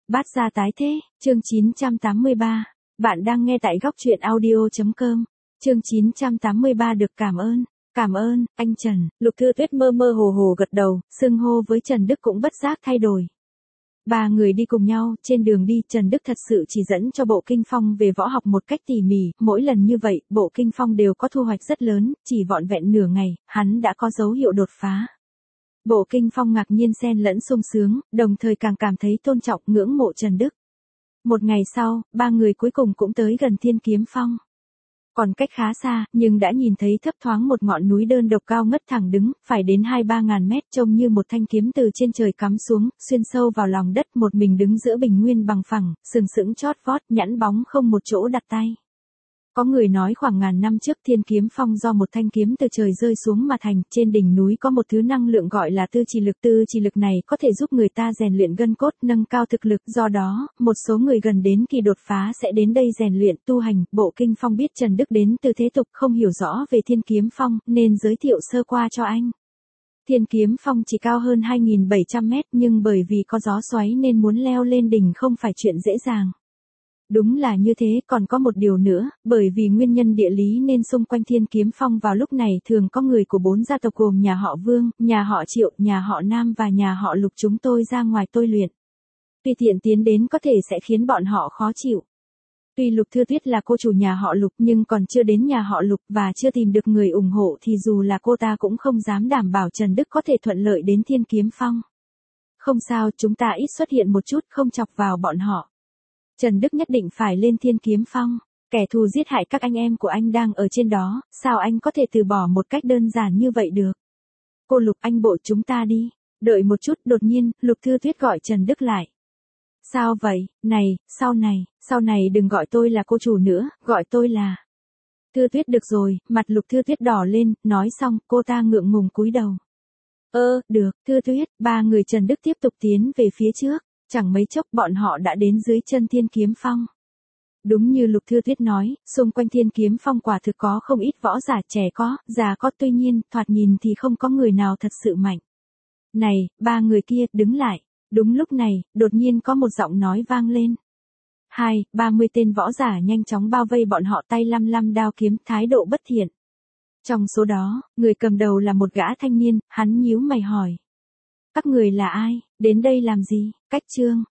Bát gia tái thế, chương 983. Bạn đang nghe tại góc truyện audio.com. Chương 983 được cảm ơn, anh Trần. Lục Thư Tuyết mơ mơ hồ hồ gật đầu, xưng hô với Trần Đức cũng bất giác thay đổi. Ba người đi cùng nhau, trên đường đi Trần Đức thật sự chỉ dẫn cho Bộ Kinh Phong về võ học một cách tỉ mỉ, mỗi lần như vậy, Bộ Kinh Phong đều có thu hoạch rất lớn, chỉ vỏn vẹn nửa ngày, hắn đã có dấu hiệu đột phá. Bộ Kinh Phong ngạc nhiên xen lẫn sung sướng, đồng thời càng cảm thấy tôn trọng ngưỡng mộ Trần Đức. Một ngày sau, ba người cuối cùng cũng tới gần Thiên Kiếm Phong. Còn cách khá xa, nhưng đã nhìn thấy thấp thoáng một ngọn núi đơn độc cao ngất thẳng đứng, phải đến 2-3 ngàn mét, trông như một thanh kiếm từ trên trời cắm xuống, xuyên sâu vào lòng đất, một mình đứng giữa bình nguyên bằng phẳng, sừng sững chót vót, nhẵn bóng không một chỗ đặt tay. Có người nói khoảng ngàn năm trước Thiên Kiếm Phong do một thanh kiếm từ trời rơi xuống mà thành, trên đỉnh núi có một thứ năng lượng gọi là tư trì lực này có thể giúp người ta rèn luyện gân cốt, nâng cao thực lực, do đó, một số người gần đến kỳ đột phá sẽ đến đây rèn luyện, tu hành. Bộ Kinh Phong biết Trần Đức đến từ thế tục, không hiểu rõ về Thiên Kiếm Phong, nên giới thiệu sơ qua cho anh. Thiên Kiếm Phong chỉ cao hơn 2.700 mét, nhưng bởi vì có gió xoáy nên muốn leo lên đỉnh không phải chuyện dễ dàng. Đúng là như thế, còn có một điều nữa, bởi vì nguyên nhân địa lý nên xung quanh Thiên Kiếm Phong vào lúc này thường có người của 4 gia tộc gồm nhà họ Vương, nhà họ Triệu, nhà họ Nam và nhà họ Lục chúng tôi ra ngoài tôi luyện. Tùy tiện tiến đến có thể sẽ khiến bọn họ khó chịu. Tuy Lục Thư Tuyết là cô chủ nhà họ Lục nhưng còn chưa đến nhà họ Lục và chưa tìm được người ủng hộ thì dù là cô ta cũng không dám đảm bảo Trần Đức có thể thuận lợi đến Thiên Kiếm Phong. Không sao, chúng ta ít xuất hiện một chút không chọc vào bọn họ. Trần Đức nhất định phải lên Thiên Kiếm Phong. Kẻ thù giết hại các anh em của anh đang ở trên đó, sao anh có thể từ bỏ một cách đơn giản như vậy được? Cô Lục, anh bộ chúng ta đi. Đợi một chút, đột nhiên, Lục Thư Tuyết gọi Trần Đức lại. Sao vậy? Này, sau này đừng gọi tôi là cô chủ nữa, gọi tôi là... Thư Tuyết được rồi, mặt Lục Thư Tuyết đỏ lên, nói xong, cô ta ngượng ngùng cúi đầu. Được, Thư Tuyết, ba người Trần Đức tiếp tục tiến về phía trước. Chẳng mấy chốc bọn họ đã đến dưới chân Thiên Kiếm Phong. Đúng như Lục Thư Tuyết nói, xung quanh Thiên Kiếm Phong quả thực có không ít võ giả, trẻ có, già có, tuy nhiên, thoạt nhìn thì không có người nào thật sự mạnh. Này, ba người kia, đứng lại. Đúng lúc này, đột nhiên có một giọng nói vang lên. 30 tên võ giả nhanh chóng bao vây bọn họ, tay lăm đao kiếm, thái độ bất thiện. Trong số đó, người cầm đầu là một gã thanh niên, hắn nhíu mày hỏi. Các người là ai, đến đây làm gì? Cách chương,